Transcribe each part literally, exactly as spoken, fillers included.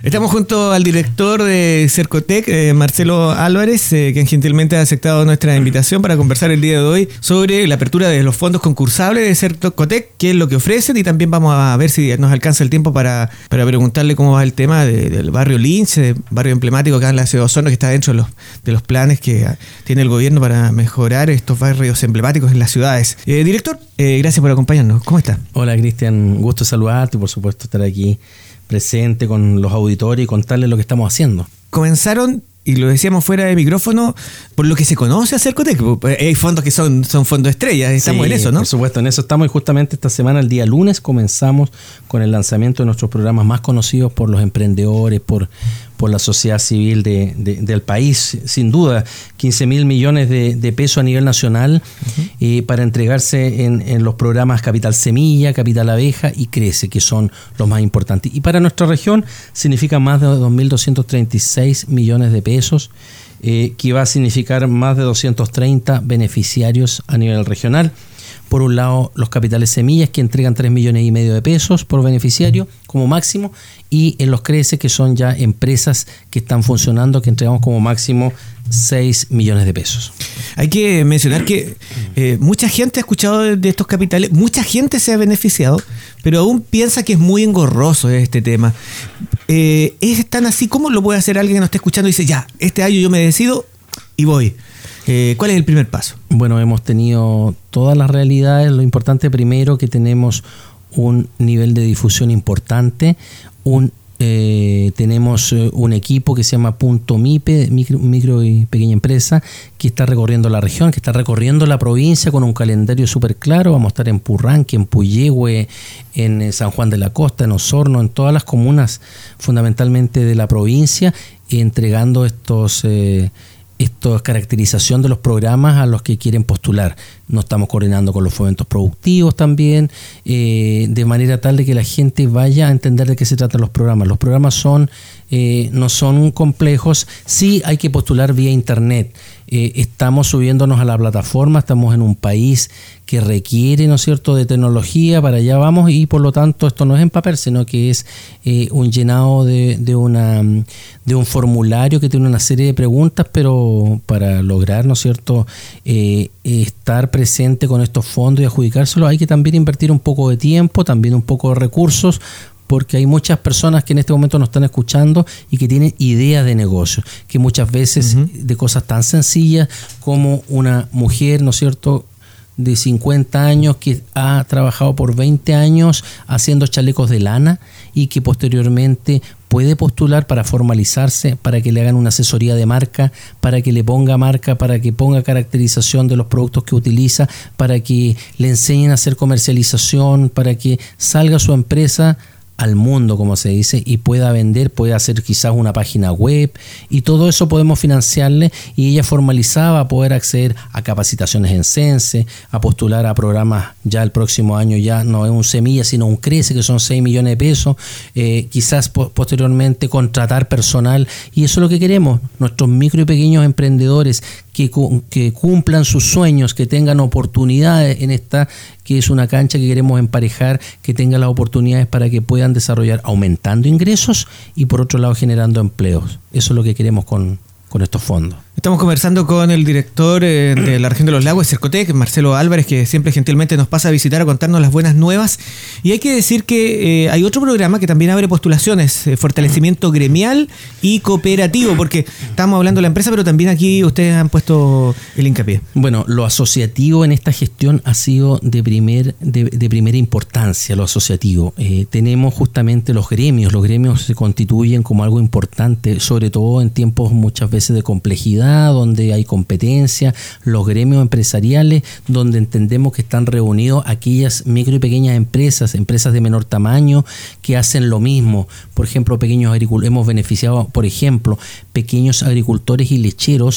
Estamos junto al director de Cercotec, eh, Marcelo Álvarez, eh, quien gentilmente ha aceptado nuestra invitación para conversar el día de hoy sobre la apertura de los fondos concursables de Cercotec, qué es lo que ofrecen, y también vamos a ver si nos alcanza el tiempo para, para preguntarle cómo va el tema de, del barrio Lynch, barrio emblemático acá en la ciudad de Osorno, que está dentro de los, de los planes que tiene el gobierno para mejorar estos barrios emblemáticos en las ciudades. Eh, director, eh, gracias por acompañarnos. ¿Cómo está? Hola, Cristian, gusto saludarte y por supuesto estar aquí presente con los auditorios y contarles lo que estamos haciendo. Comenzaron, y lo decíamos fuera de micrófono, por lo que se conoce a Cercotec. Hay fondos que son, son fondos estrellas, estamos sí, en eso, ¿no? Por supuesto, en eso estamos, y justamente esta semana, el día lunes, comenzamos con el lanzamiento de nuestros programas más conocidos por los emprendedores, por, por la sociedad civil de, de, del país, sin duda, quince mil millones de, de pesos a nivel nacional, uh-huh. eh, para entregarse en, en los programas Capital Semilla, Capital Abeja y Crece, que son los más importantes. Y para nuestra región significa más de dos mil doscientos treinta y seis millones de pesos, eh, que va a significar más de doscientos treinta beneficiarios a nivel regional. Por un lado, los capitales semillas, que entregan tres millones y medio de pesos por beneficiario como máximo, y en los Crece, que son ya empresas que están funcionando, que entregamos como máximo seis millones de pesos. Hay que mencionar que eh, mucha gente ha escuchado de, de estos capitales, mucha gente se ha beneficiado, pero aún piensa que es muy engorroso este tema. Eh, ¿Es tan así? ¿Cómo lo puede hacer alguien que nos esté escuchando y dice, ya, este año yo me decido y voy? Eh, ¿Cuál es el primer paso? Bueno, hemos tenido todas las realidades. Lo importante primero, que tenemos un nivel de difusión importante, un eh, tenemos un equipo que se llama Punto MIPE, micro, micro y pequeña empresa, que está recorriendo la región, que está recorriendo la provincia con un calendario súper claro. Vamos a estar en Purranque, en Puyehue, en San Juan de la Costa, en Osorno, en todas las comunas fundamentalmente de la provincia, entregando estos eh, Esto es caracterización de los programas a los que quieren postular. Nos estamos coordinando con los fomentos productivos también, eh, de manera tal de que la gente vaya a entender de qué se tratan los programas. Los programas son eh, no son complejos. Sí hay que postular vía internet. Eh, estamos subiéndonos a la plataforma, estamos en un país que requiere, ¿no es cierto?, de tecnología, para allá vamos, y por lo tanto esto no es en papel, sino que es eh, un llenado de, de, una, de un formulario que tiene una serie de preguntas, pero para lograr, ¿no es cierto?, eh, estar presente con estos fondos y adjudicárselos, hay que también invertir un poco de tiempo, también un poco de recursos, porque hay muchas personas que en este momento nos están escuchando y que tienen ideas de negocio, que muchas veces uh-huh. de cosas tan sencillas como una mujer, ¿no es cierto?, de cincuenta años que ha trabajado por veinte años haciendo chalecos de lana y que posteriormente puede postular para formalizarse, para que le hagan una asesoría de marca, para que le ponga marca, para que ponga caracterización de los productos que utiliza, para que le enseñen a hacer comercialización, para que salga su empresa al mundo, como se dice, y pueda vender, puede hacer quizás una página web, y todo eso podemos financiarle, y ella formalizaba a poder acceder a capacitaciones en Sense, a postular a programas ya el próximo año, ya no es un Semilla sino un Crece, que son seis millones de pesos, eh, quizás po- posteriormente contratar personal, y eso es lo que queremos, nuestros micro y pequeños emprendedores que, cu- que cumplan sus sueños, que tengan oportunidades en esta, que es una cancha que queremos emparejar, que tengan las oportunidades para que puedan desarrollar aumentando ingresos y por otro lado generando empleos. Eso es lo que queremos con, con estos fondos. Estamos conversando con el director eh, de la región de los lagos, Cercotec, Marcelo Álvarez, que siempre gentilmente nos pasa a visitar a contarnos las buenas nuevas. Y hay que decir que eh, hay otro programa que también abre postulaciones, eh, fortalecimiento gremial y cooperativo, porque estamos hablando de la empresa, pero también aquí ustedes han puesto el hincapié. Bueno, lo asociativo en esta gestión ha sido de, primer, de, de primera importancia, lo asociativo. Eh, tenemos justamente los gremios, los gremios se constituyen como algo importante, sobre todo en tiempos muchas veces de complejidad, donde hay competencia, los gremios empresariales, donde entendemos que están reunidos aquellas micro y pequeñas empresas, empresas de menor tamaño, que hacen lo mismo. Por ejemplo, pequeños agricultores, hemos beneficiado, por ejemplo, pequeños agricultores y lecheros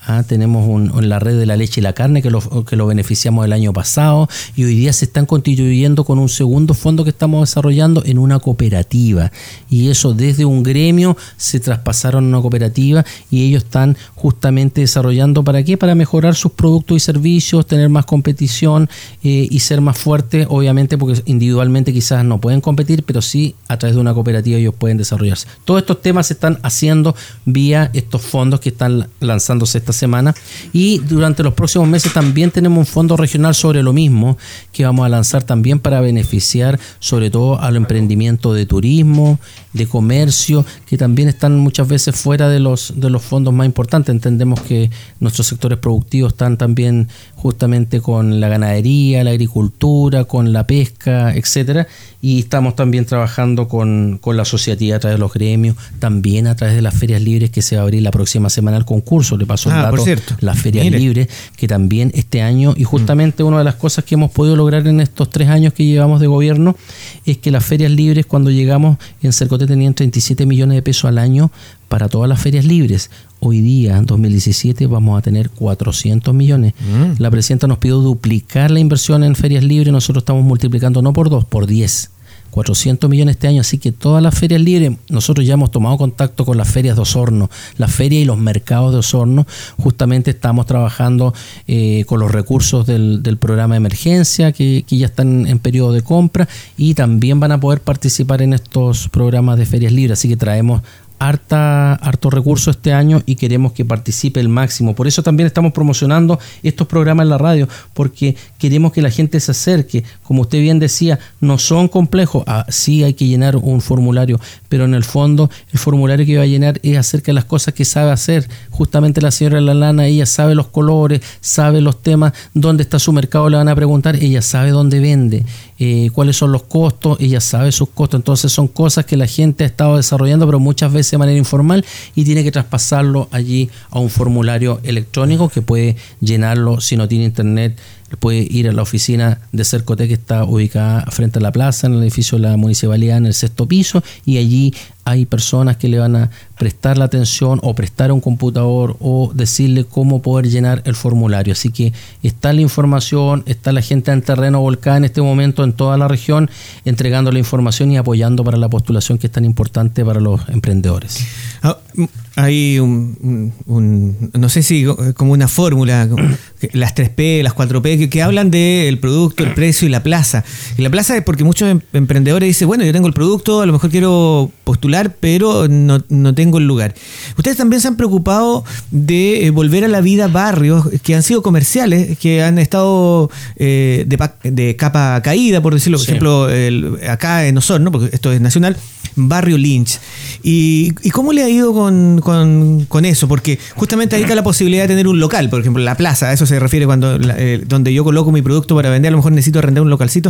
Ah, tenemos un, la red de la leche y la carne que lo, que lo beneficiamos el año pasado y hoy día se están constituyendo con un segundo fondo que estamos desarrollando en una cooperativa y eso desde un gremio se traspasaron a una cooperativa y ellos están justamente desarrollando ¿para qué? Para mejorar sus productos y servicios, tener más competición eh, y ser más fuertes, obviamente porque individualmente quizás no pueden competir, pero sí a través de una cooperativa ellos pueden desarrollarse. Todos estos temas se están haciendo vía estos fondos que están lanzándose esta semana y durante los próximos meses también tenemos un fondo regional sobre lo mismo que vamos a lanzar también para beneficiar sobre todo al emprendimiento de turismo, de comercio, que también están muchas veces fuera de los de los fondos más importantes. Entendemos que nuestros sectores productivos están también justamente con la ganadería, la agricultura, con la pesca, etcétera, y estamos también trabajando con, con la asociativa a través de los gremios, también a través de las ferias libres que se va a abrir la próxima semana el concurso. Le paso un ah, dato, por cierto. Las ferias Mire. libres, que también este año, y justamente mm. una de las cosas que hemos podido lograr en estos tres años que llevamos de gobierno, es que las ferias libres, cuando llegamos en Cercoté tenían treinta y siete millones de pesos al año para todas las ferias libres. Hoy día, en dos mil diecisiete, vamos a tener cuatrocientos millones. Mm. La presidenta nos pidió duplicar la inversión en ferias libres. Nosotros estamos multiplicando no por dos, por diez. cuatrocientos millones este año, así que todas las ferias libres, nosotros ya hemos tomado contacto con las ferias de Osorno, las ferias y los mercados de Osorno, justamente estamos trabajando eh, con los recursos del, del programa de emergencia que, que ya están en periodo de compra y también van a poder participar en estos programas de ferias libres, así que traemos harta, harto recurso este año y queremos que participe el máximo. Por eso también estamos promocionando estos programas en la radio, porque queremos que la gente se acerque. Como usted bien decía, no son complejos. Ah, sí hay que llenar un formulario, pero en el fondo el formulario que va a llenar es acerca de las cosas que sabe hacer. Justamente la señora Lalana, ella sabe los colores, sabe los temas, dónde está su mercado, le van a preguntar, ella sabe dónde vende, eh, cuáles son los costos, ella sabe sus costos. Entonces son cosas que la gente ha estado desarrollando, pero muchas veces de manera informal y tiene que traspasarlo allí a un formulario electrónico que puede llenarlo si no tiene internet. Puede ir a la oficina de Cercoté que está ubicada frente a la plaza, en el edificio de la municipalidad, en el sexto piso, y allí hay personas que le van a prestar la atención o prestar un computador o decirle cómo poder llenar el formulario. Así que está la información, está la gente en terreno volcada en este momento en toda la región entregando la información y apoyando para la postulación que es tan importante para los emprendedores. Ah, hay un, un, un, no sé si como una fórmula, las tres P, las cuatro P, que, que hablan del producto, el precio y la plaza. Y la plaza es porque muchos em- emprendedores dicen, bueno, yo tengo el producto, a lo mejor quiero postular, pero no, no tengo el lugar. Ustedes también se han preocupado de eh, volver a la vida barrios que han sido comerciales, que han estado eh, de, pa- de capa caída, por decirlo. Por sí. ejemplo, el, acá en Osorno, porque esto es nacional, Barrio Lynch. ¿Y, y cómo le ha ido con, con, con eso? Porque justamente ahí está la posibilidad de tener un local, por ejemplo, la plaza, a eso se refiere cuando eh, donde yo coloco mi producto para vender, a lo mejor necesito arrendar un localcito.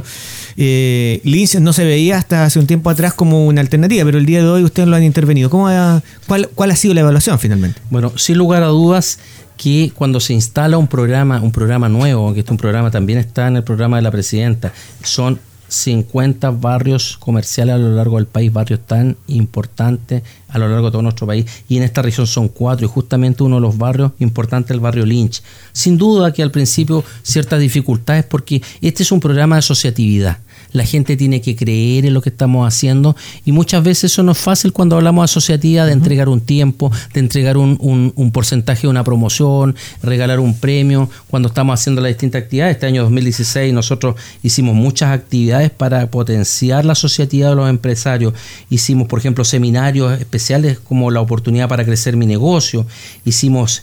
Eh, Lynch no se veía hasta hace un tiempo atrás como una alternativa, pero el día de hoy ustedes lo han intervenido. ¿Cómo ha, cuál, ¿Cuál ha sido la evaluación finalmente? Bueno, sin lugar a dudas que cuando se instala un programa, un programa nuevo, que este un programa también está en el programa de la presidenta, son cincuenta barrios comerciales a lo largo del país, barrios tan importantes a lo largo de todo nuestro país, y en esta región son cuatro, y justamente uno de los barrios importantes es el barrio Lynch. Sin duda que al principio ciertas dificultades, porque este es un programa de asociatividad. La gente tiene que creer en lo que estamos haciendo y muchas veces eso no es fácil cuando hablamos de asociativa, de entregar un tiempo, de entregar un, un, un porcentaje de una promoción, regalar un premio, cuando estamos haciendo las distintas actividades. Este año dos mil dieciséis nosotros hicimos muchas actividades para potenciar la asociatividad de los empresarios. Hicimos, por ejemplo, seminarios especiales como la oportunidad para crecer mi negocio. Hicimos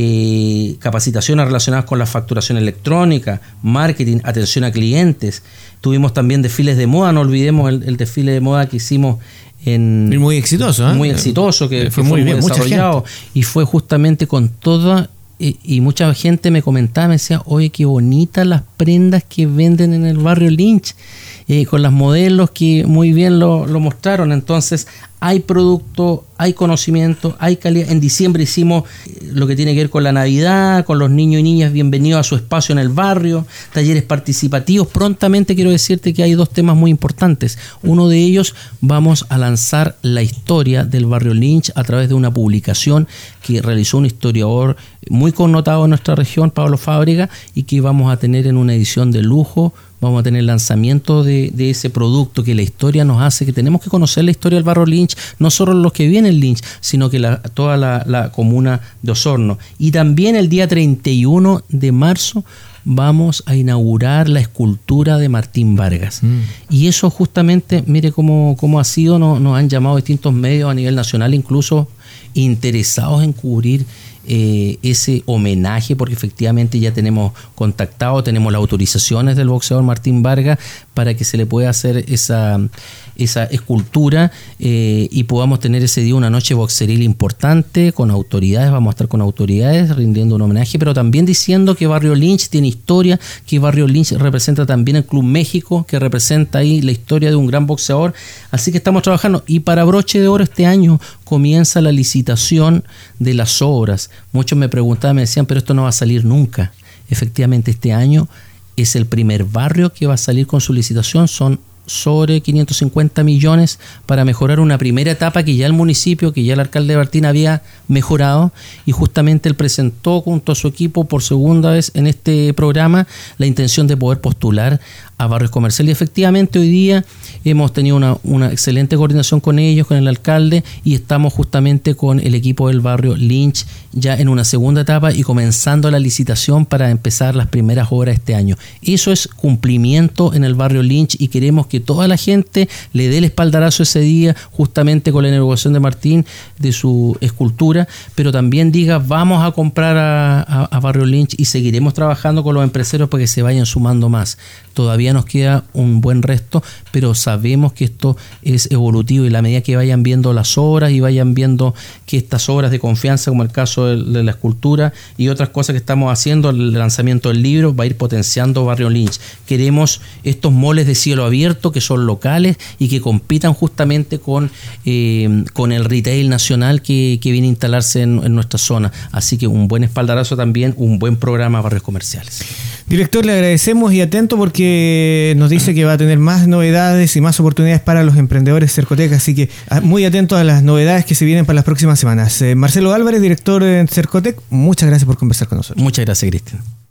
eh, capacitaciones relacionadas con la facturación electrónica, marketing, atención a clientes. Tuvimos también desfiles de moda, no olvidemos el, el desfile de moda que hicimos en... Y muy exitoso, ¿eh? Muy exitoso, que, que fue, fue muy, muy bien, desarrollado. Y fue justamente con toda... Y, y mucha gente me comentaba, me decía, oye, qué bonitas las prendas que venden en el barrio Lynch, eh, con las modelos que muy bien lo, lo mostraron. Entonces, hay producto, hay conocimiento, hay calidad. En diciembre hicimos lo que tiene que ver con la Navidad, con los niños y niñas bienvenidos a su espacio en el barrio, talleres participativos. Prontamente quiero decirte que hay dos temas muy importantes. Uno de ellos, vamos a lanzar la historia del barrio Lynch a través de una publicación que realizó un historiador muy connotado en nuestra región, Pablo Fábrega, y que vamos a tener en una edición de lujo. Vamos a tener el lanzamiento de, de ese producto que la historia nos hace, que tenemos que conocer la historia del barrio Lynch, no solo los que vienen en Lynch, sino que la, toda la, la comuna de Osorno. Y también el día treinta y uno de marzo vamos a inaugurar la escultura de Martín Vargas. Mm. Y eso justamente, mire cómo, cómo ha sido, nos, nos han llamado distintos medios a nivel nacional, incluso interesados en cubrir Eh, ese homenaje, porque efectivamente ya tenemos contactado, tenemos las autorizaciones del boxeador Martín Vargas para que se le pueda hacer esa, esa escultura eh, y podamos tener ese día una noche boxeril importante con autoridades. Vamos a estar con autoridades rindiendo un homenaje, pero también diciendo que Barrio Lynch tiene historia, que Barrio Lynch representa también el Club México, que representa ahí la historia de un gran boxeador. Así que estamos trabajando, y para broche de oro este año comienza la licitación de las obras. Muchos me preguntaban, me decían, pero esto no va a salir nunca. Efectivamente, este año es el primer barrio que va a salir con su licitación. Son sobre quinientos cincuenta millones para mejorar una primera etapa que ya el municipio, que ya el alcalde Martín había mejorado, y justamente él presentó junto a su equipo por segunda vez en este programa la intención de poder postular a barrios comerciales. Y efectivamente hoy día hemos tenido una, una excelente coordinación con ellos, con el alcalde, y estamos justamente con el equipo del barrio Lynch ya en una segunda etapa y comenzando la licitación para empezar las primeras obras este año. Eso es cumplimiento en el barrio Lynch, y queremos que toda la gente le dé el espaldarazo ese día, justamente con la inauguración de Martín, de su escultura, pero también diga, vamos a comprar a, a, a Barrio Lynch, y seguiremos trabajando con los empresarios para que se vayan sumando más. Todavía nos queda un buen resto, pero sabemos que esto es evolutivo, y la medida que vayan viendo las obras y vayan viendo que estas obras de confianza, como el caso de, de la escultura y otras cosas que estamos haciendo, el lanzamiento del libro, va a ir potenciando Barrio Lynch. Queremos estos moles de cielo abierto que son locales y que compitan justamente con, eh, con el retail nacional que, que viene a instalarse en, en nuestra zona. Así que un buen espaldarazo también, un buen programa Barrios Comerciales. Director, le agradecemos y atento porque nos dice que va a tener más novedades y más oportunidades para los emprendedores Cercotec, así que muy atento a las novedades que se vienen para las próximas semanas. Eh, Marcelo Álvarez, director de Cercotec, muchas gracias por conversar con nosotros. Muchas gracias, Cristian.